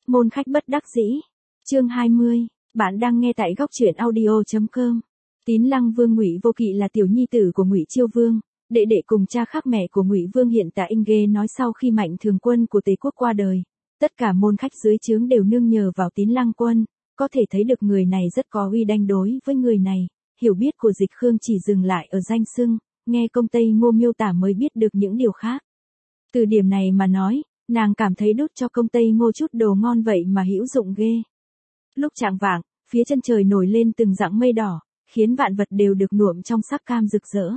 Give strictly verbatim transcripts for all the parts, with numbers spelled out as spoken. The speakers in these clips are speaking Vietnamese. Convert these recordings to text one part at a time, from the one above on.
Môn khách bất đắc dĩ. Chương hai mươi, bạn đang nghe tại góc truyện audio chấm com. Tín Lăng Vương Ngụy Vô Kỵ là tiểu nhi tử của Ngụy Chiêu Vương, đệ đệ cùng cha khác mẹ của Ngụy Vương hiện tại Inge nói sau khi Mạnh Thường Quân của Tề quốc qua đời, tất cả môn khách dưới trướng đều nương nhờ vào Tín Lăng Quân, có thể thấy được người này rất có uy danh. Đối với người này, hiểu biết của Dịch Khương chỉ dừng lại ở danh xưng, nghe Công Tây Ngô miêu tả mới biết được những điều khác. Từ điểm này mà nói, nàng cảm thấy đút cho Công Tây Ngô chút đồ ngon vậy mà hữu dụng ghê. Lúc chạng vạng, phía chân trời nổi lên từng dặng mây đỏ, khiến vạn vật đều được nhuộm trong sắc cam rực rỡ.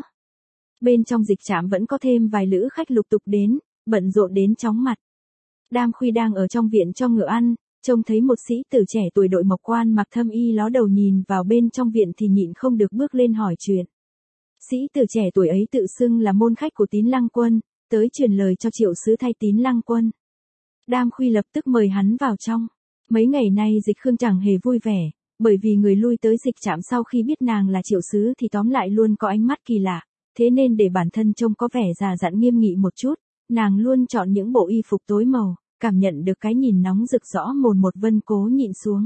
Bên trong dịch trạm vẫn có thêm vài lữ khách lục tục đến, bận rộn đến chóng mặt. Đam Khuy đang ở trong viện cho ngựa ăn, trông thấy một sĩ tử trẻ tuổi đội mộc quan mặc thâm y ló đầu nhìn vào bên trong viện thì nhịn không được bước lên hỏi chuyện. Sĩ tử trẻ tuổi ấy tự xưng là môn khách của Tín Lăng Quân, tới truyền lời cho Triệu Sứ thay Tín Lăng Quân. Đam Khuy lập tức mời hắn vào trong. Mấy ngày nay Dịch Khương chẳng hề vui vẻ, bởi vì người lui tới dịch trạm sau khi biết nàng là Triệu Sứ thì tóm lại luôn có ánh mắt kỳ lạ, thế nên để bản thân trông có vẻ già dặn nghiêm nghị một chút, nàng luôn chọn những bộ y phục tối màu, cảm nhận được cái nhìn nóng rực rõ mồn một vân cố nhịn xuống.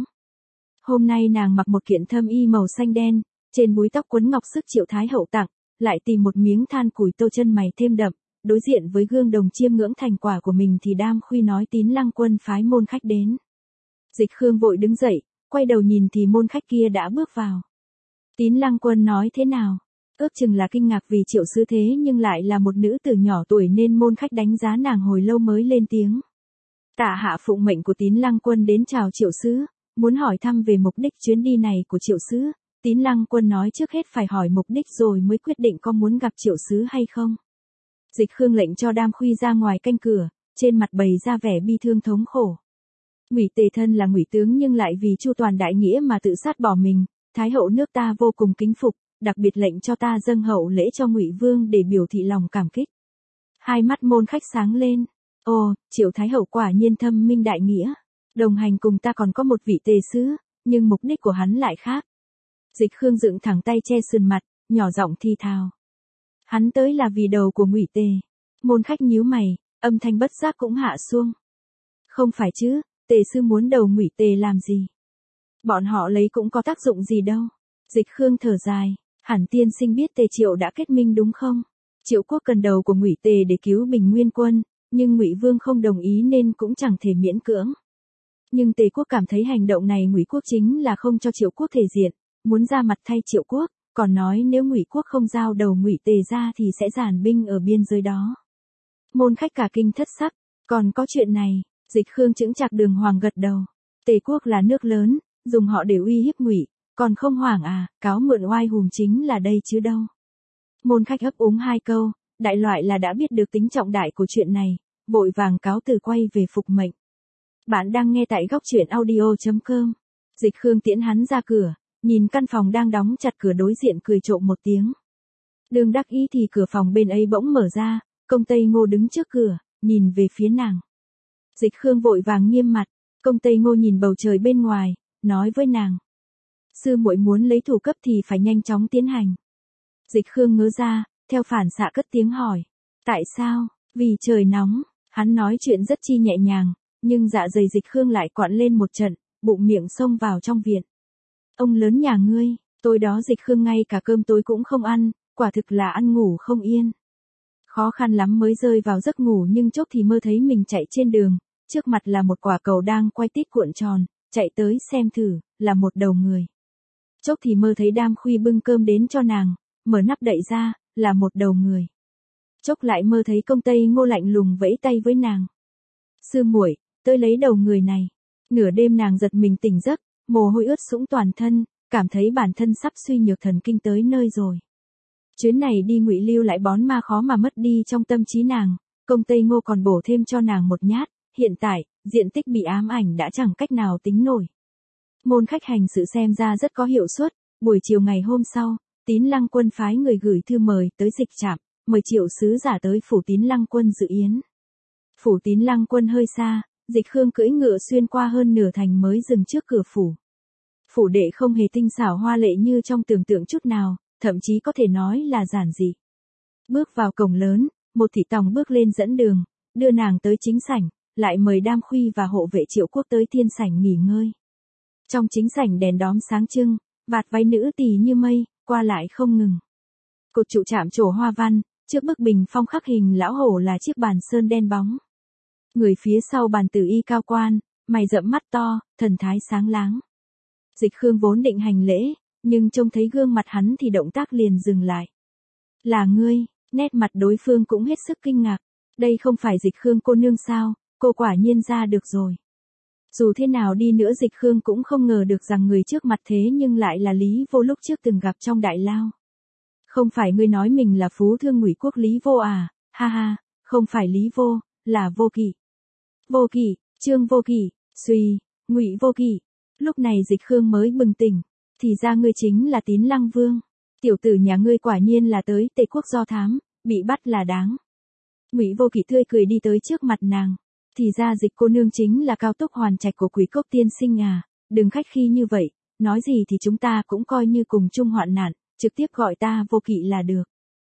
Hôm nay nàng mặc một kiện thâm y màu xanh đen, trên búi tóc quấn ngọc sức Triệu Thái Hậu tặng, lại tìm một miếng than củi tô chân mày thêm đậm, đối diện với gương đồng chiêm ngưỡng thành quả của mình thì Đam Khuy nói Tín Lăng Quân phái môn khách đến. Dịch Khương vội đứng dậy, quay đầu nhìn thì môn khách kia đã bước vào. Tín Lăng Quân nói thế nào? Ước chừng là kinh ngạc vì Triệu Sứ thế nhưng lại là một nữ tử nhỏ tuổi nên môn khách đánh giá nàng hồi lâu mới lên tiếng. Tạ hạ phụng mệnh của Tín Lăng Quân đến chào Triệu Sứ, muốn hỏi thăm về mục đích chuyến đi này của Triệu Sứ. Tín Lăng Quân nói trước hết phải hỏi mục đích rồi mới quyết định có muốn gặp Triệu Sứ hay không. Dịch Khương lệnh cho Đam Khuy ra ngoài canh cửa, trên mặt bày ra vẻ bi thương thống khổ. Ngụy Tề thân là ngụy tướng nhưng lại vì chu toàn đại nghĩa mà tự sát bỏ mình, Thái hậu nước ta vô cùng kính phục, đặc biệt lệnh cho ta dâng hậu lễ cho Ngụy Vương để biểu thị lòng cảm kích. Hai mắt môn khách sáng lên. Ồ, Triệu Thái hậu quả nhiên thâm minh đại nghĩa. Đồng hành cùng ta còn có một vị tề sứ, nhưng mục đích của hắn lại khác. Dịch Khương dựng thẳng tay che sườn mặt, nhỏ giọng thi thào. Hắn tới là vì đầu của Ngụy Tề. Môn khách nhíu mày, âm thanh bất giác cũng hạ xuống. Không phải chứ, Tề sư muốn đầu Ngụy Tề làm gì? Bọn họ lấy cũng có tác dụng gì đâu. Dịch Khương thở dài, hẳn tiên sinh biết Tề Triệu đã kết minh đúng không? Triệu quốc cần đầu của Ngụy Tề để cứu Bình Nguyên quân, nhưng Ngụy Vương không đồng ý nên cũng chẳng thể miễn cưỡng. Nhưng Tề quốc cảm thấy hành động này Ngụy quốc chính là không cho Triệu quốc thể diện, muốn ra mặt thay Triệu quốc, còn nói nếu Ngụy quốc không giao đầu Ngụy Tề ra thì sẽ dàn binh ở biên giới đó. Môn khách cả kinh thất sắc, còn có chuyện này. Dịch Khương chững chạc đường hoàng gật đầu. Tề quốc là nước lớn, dùng họ để uy hiếp Ngụy, còn không hoảng à, cáo mượn oai hùng chính là đây chứ đâu. Môn khách ấp úng hai câu, đại loại là đã biết được tính trọng đại của chuyện này, vội vàng cáo từ quay về phục mệnh. Bạn đang nghe tại góc truyện audio chấm com. Dịch Khương tiễn hắn ra cửa, nhìn căn phòng đang đóng chặt cửa đối diện cười trộm một tiếng. Đường đắc ý thì cửa phòng bên ấy bỗng mở ra, Công Tây Ngô đứng trước cửa, nhìn về phía nàng. Dịch Khương vội vàng nghiêm mặt, Công Tây Ngô nhìn bầu trời bên ngoài, nói với nàng. Sư muội muốn lấy thủ cấp thì phải nhanh chóng tiến hành. Dịch Khương ngớ ra, theo phản xạ cất tiếng hỏi. Tại sao? Vì trời nóng, hắn nói chuyện rất chi nhẹ nhàng, nhưng dạ dày Dịch Khương lại quặn lên một trận, bụng miệng xông vào trong viện. Ông lớn nhà ngươi, tối đó Dịch Khương ngay cả cơm tối cũng không ăn, quả thực là ăn ngủ không yên. Khó khăn lắm mới rơi vào giấc ngủ nhưng chốc thì mơ thấy mình chạy trên đường, trước mặt là một quả cầu đang quay tít cuộn tròn, chạy tới xem thử, là một đầu người. Chốc thì mơ thấy Đam Khuy bưng cơm đến cho nàng, mở nắp đậy ra, là một đầu người. Chốc lại mơ thấy Công Tây Ngô lạnh lùng vẫy tay với nàng. Sư muội, tôi lấy đầu người này. Nửa đêm nàng giật mình tỉnh giấc, mồ hôi ướt sũng toàn thân, cảm thấy bản thân sắp suy nhược thần kinh tới nơi rồi. Chuyến này đi Ngụy Lưu lại bón ma khó mà mất đi trong tâm trí nàng, Công Tây Ngô còn bổ thêm cho nàng một nhát, hiện tại, diện tích bị ám ảnh đã chẳng cách nào tính nổi. Môn khách hành sự xem ra rất có hiệu suất, buổi chiều ngày hôm sau, Tín Lăng Quân phái người gửi thư mời tới dịch trạm, mời Triệu Sứ giả tới phủ Tín Lăng Quân dự yến. Phủ Tín Lăng Quân hơi xa, Dịch Khương cưỡi ngựa xuyên qua hơn nửa thành mới dừng trước cửa phủ. Phủ đệ không hề tinh xảo hoa lệ như trong tưởng tượng chút nào, thậm chí có thể nói là giản dị. Bước vào cổng lớn, một thị tòng bước lên dẫn đường, đưa nàng tới chính sảnh, lại mời Đam Khuy và hộ vệ Triệu Quốc tới thiên sảnh nghỉ ngơi. Trong chính sảnh đèn đóm sáng trưng, vạt váy nữ tỳ như mây, qua lại không ngừng. Cột trụ chạm trổ hoa văn, trước bức bình phong khắc hình lão hổ là chiếc bàn sơn đen bóng. Người phía sau bàn tử y cao quan, mày rậm mắt to, thần thái sáng láng. Dịch Khương vốn định hành lễ, nhưng trông thấy gương mặt hắn thì động tác liền dừng lại. Là ngươi, nét mặt đối phương cũng hết sức kinh ngạc. Đây không phải Dịch Khương cô nương sao, cô quả nhiên ra được rồi. Dù thế nào đi nữa Dịch Khương cũng không ngờ được rằng người trước mặt thế nhưng lại là Lý Vô lúc trước từng gặp trong đại lao. Không phải ngươi nói mình là phú thương Ngụy Quốc Lý Vô à, ha ha, không phải Lý Vô, là Vô Kỵ. Vô Kỵ, Trương Vô Kỵ, suy, Ngụy Vô Kỵ. Lúc này Dịch Khương mới bừng tỉnh, thì ra ngươi chính là Tín Lăng Vương. Tiểu tử nhà ngươi quả nhiên là tới Tề Quốc do thám, bị bắt là đáng. Ngụy Vô Kỵ tươi cười đi tới trước mặt nàng. Thì ra Dịch cô nương chính là Cao Túc Hoàn Trạch của Quý Cốc tiên sinh à, đừng khách khí như vậy, nói gì thì chúng ta cũng coi như cùng chung hoạn nạn, trực tiếp gọi ta Vô Kỵ là được.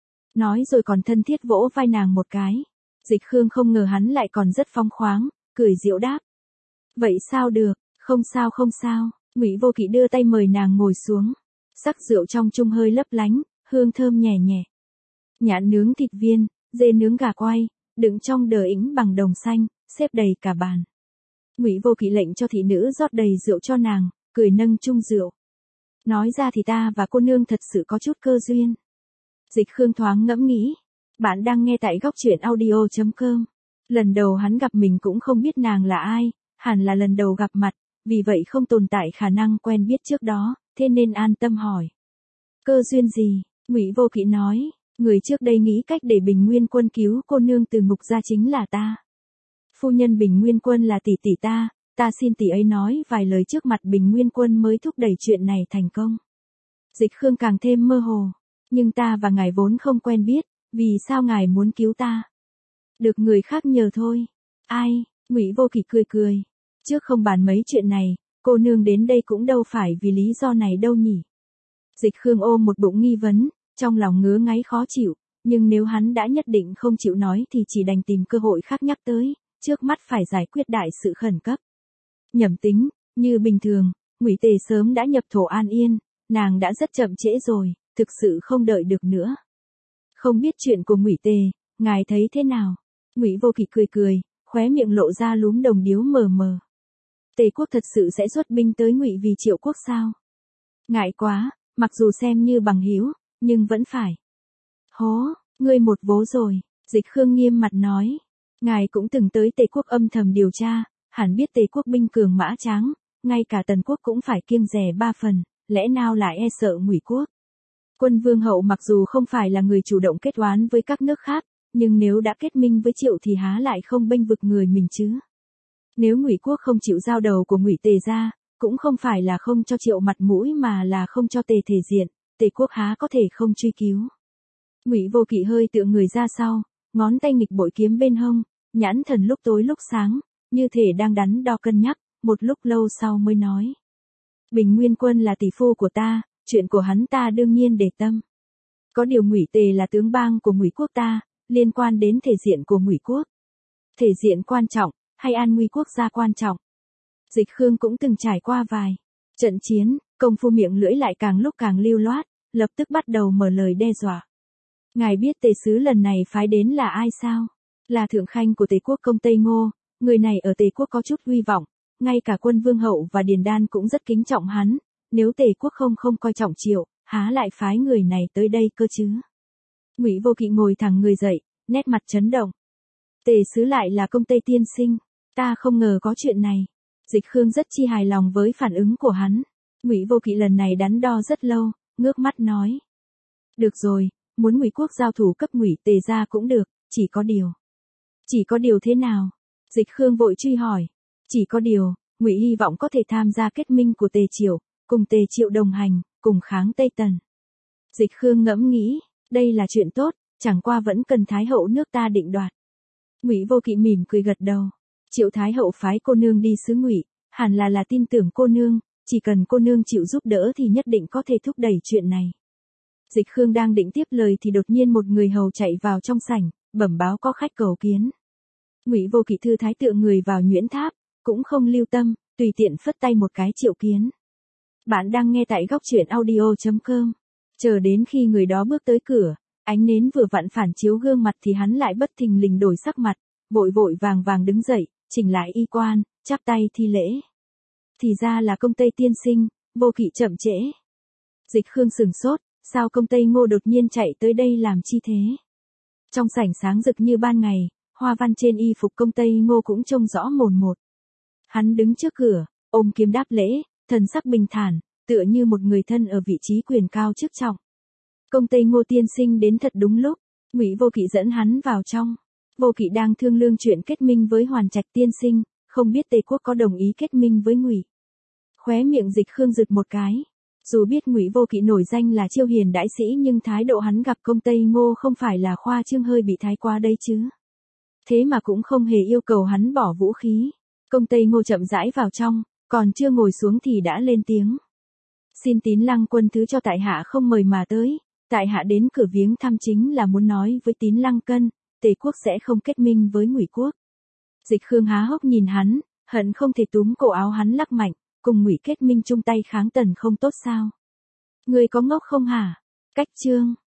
Nói rồi còn thân thiết vỗ vai nàng một cái. Dịch Khương không ngờ hắn lại còn rất phóng khoáng, cười giễu đáp. Vậy sao được, không sao không sao, Ngụy Vô Kỵ đưa tay mời nàng ngồi xuống. Sắc rượu trong chung hơi lấp lánh, hương thơm nhẹ nhẹ. Nhãn nướng thịt viên, dê nướng gà quay, đựng trong đờ ĩnh bằng đồng xanh, xếp đầy cả bàn. Ngụy Vô Kỵ lệnh cho thị nữ rót đầy rượu cho nàng, cười nâng chung rượu. Nói ra thì ta và cô nương thật sự có chút cơ duyên. Dịch Khương thoáng ngẫm nghĩ. Bạn đang nghe tại góc truyện audio chấm com. Lần đầu hắn gặp mình cũng không biết nàng là ai, hẳn là lần đầu gặp mặt, vì vậy không tồn tại khả năng quen biết trước đó, thế nên an tâm hỏi. Cơ duyên gì? Ngụy Vô Kỵ nói, người trước đây nghĩ cách để Bình Nguyên Quân cứu cô nương từ ngục ra chính là ta. Phu nhân Bình Nguyên Quân là tỷ tỷ ta, ta xin tỷ ấy nói vài lời trước mặt Bình Nguyên Quân mới thúc đẩy chuyện này thành công. Dịch Khương càng thêm mơ hồ, nhưng ta và ngài vốn không quen biết, vì sao ngài muốn cứu ta? Được người khác nhờ thôi. Ai? Ngụy Vô Kỵ cười cười. Trước không bàn mấy chuyện này, cô nương đến đây cũng đâu phải vì lý do này đâu nhỉ. Dịch Khương ôm một bụng nghi vấn, trong lòng ngứa ngáy khó chịu, nhưng nếu hắn đã nhất định không chịu nói thì chỉ đành tìm cơ hội khác nhắc tới, trước mắt phải giải quyết đại sự khẩn cấp. Nhẩm tính, như bình thường, Ngụy Tề sớm đã nhập thổ An Yên, nàng đã rất chậm trễ rồi, thực sự không đợi được nữa. Không biết chuyện của Ngụy Tề, ngài thấy thế nào? Ngụy Vô Kỵ cười cười, khóe miệng lộ ra lúm đồng điếu mờ mờ. Tề quốc thật sự sẽ xuất binh tới Ngụy vì Triệu quốc sao? Ngại quá, mặc dù xem như bằng hữu, nhưng vẫn phải. Hố, ngươi một vố rồi, Dịch Khương nghiêm mặt nói. Ngài cũng từng tới Tề quốc âm thầm điều tra, hẳn biết Tề quốc binh cường mã tráng, ngay cả Tần quốc cũng phải kiêng dè ba phần, lẽ nào lại e sợ Ngụy quốc? Quân Vương hậu mặc dù không phải là người chủ động kết oán với các nước khác, nhưng nếu đã kết minh với Triệu thì há lại không bênh vực người mình chứ? Nếu Ngụy quốc không chịu giao đầu của Ngụy Tề ra, cũng không phải là không cho Triệu mặt mũi mà là không cho Tề thể diện, Tề quốc há có thể không truy cứu. Ngụy Vô Kỵ hơi tựa người ra sau, ngón tay nghịch bội kiếm bên hông, nhãn thần lúc tối lúc sáng, như thể đang đắn đo cân nhắc, một lúc lâu sau mới nói. Bình Nguyên Quân là tỷ phu của ta, chuyện của hắn ta đương nhiên để tâm. Có điều Ngụy Tề là tướng bang của Ngụy quốc ta, liên quan đến thể diện của Ngụy quốc. Thể diện quan trọng, hay an nguy quốc gia quan trọng? Dịch Khương cũng từng trải qua vài trận chiến, công phu miệng lưỡi lại càng lúc càng lưu loát, lập tức bắt đầu mở lời đe dọa. Ngài biết Tề sứ lần này phái đến là ai sao? Là thượng khanh của Tề quốc công Tây Ngô, người này ở Tề quốc có chút uy vọng, ngay cả Quân Vương hậu và Điền Đan cũng rất kính trọng hắn, nếu Tề quốc không không coi trọng Triệu, há lại phái người này tới đây cơ chứ? Ngụy Vô Kỵ ngồi thẳng người dậy, nét mặt chấn động. Tề sứ lại là công Tây tiên sinh, ta không ngờ có chuyện này. Dịch Khương rất chi hài lòng với phản ứng của hắn. Ngụy Vô Kỵ lần này đắn đo rất lâu, ngước mắt nói. Được rồi, muốn Ngụy quốc giao thủ cấp Ngụy Tề ra cũng được, chỉ có điều. Chỉ có điều thế nào? Dịch Khương vội truy hỏi. Chỉ có điều, Ngụy hy vọng có thể tham gia kết minh của Tề Triệu, cùng Tề Triệu đồng hành, cùng kháng Tây Tần. Dịch Khương ngẫm nghĩ, đây là chuyện tốt, chẳng qua vẫn cần Thái hậu nước ta định đoạt. Ngụy Vô Kỵ mỉm cười gật đầu. Triệu Thái hậu phái cô nương đi xứ Ngụy, hẳn là là tin tưởng cô nương, chỉ cần cô nương chịu giúp đỡ thì nhất định có thể thúc đẩy chuyện này. Dịch Khương đang định tiếp lời thì đột nhiên một người hầu chạy vào trong sảnh, bẩm báo có khách cầu kiến. Ngụy Vô Kỵ thư thái tựa người vào nhuyễn tháp, cũng không lưu tâm, tùy tiện phất tay một cái triệu kiến. Bạn đang nghe tại góc truyện audio chấm com. Chờ đến khi người đó bước tới cửa, ánh nến vừa vặn phản chiếu gương mặt thì hắn lại bất thình lình đổi sắc mặt, vội vội vàng vàng đứng dậy, chỉnh lại y quan, chắp tay thi lễ. Thì ra là Công Tây tiên sinh, Vô Kỵ chậm trễ. Dịch Khương sừng sốt, sao Công Tây Ngô đột nhiên chạy tới đây làm chi thế? Trong sảnh sáng rực như ban ngày, hoa văn trên y phục Công Tây Ngô cũng trông rõ mồn một. Hắn đứng trước cửa, ôm kiếm đáp lễ, thần sắc bình thản, tựa như một người thân ở vị trí quyền cao chức trọng. Công Tây Ngô tiên sinh đến thật đúng lúc, Ngụy Vô Kỵ dẫn hắn vào trong. Vô Kỵ đang thương lượng chuyện kết minh với Hoàn Trạch tiên sinh, không biết Tề quốc có đồng ý kết minh với Ngụy. Khóe miệng Dịch Khương giật một cái. Dù biết Ngụy Vô Kỵ nổi danh là chiêu hiền đại sĩ nhưng thái độ hắn gặp Công Tây Ngô không phải là khoa trương hơi bị thái quá đây chứ. Thế mà cũng không hề yêu cầu hắn bỏ vũ khí. Công Tây Ngô chậm rãi vào trong, còn chưa ngồi xuống thì đã lên tiếng. Xin Tín Lăng quân thứ cho tại hạ không mời mà tới, tại hạ đến cửa viếng thăm chính là muốn nói với Tín Lăng Cân, Tề quốc sẽ không kết minh với Ngụy quốc. Dịch Khương há hốc nhìn hắn, hận không thể túm cổ áo hắn lắc mạnh, cùng Ngụy kết minh chung tay kháng Tần không tốt sao? Ngươi có ngốc không hả? Cách chương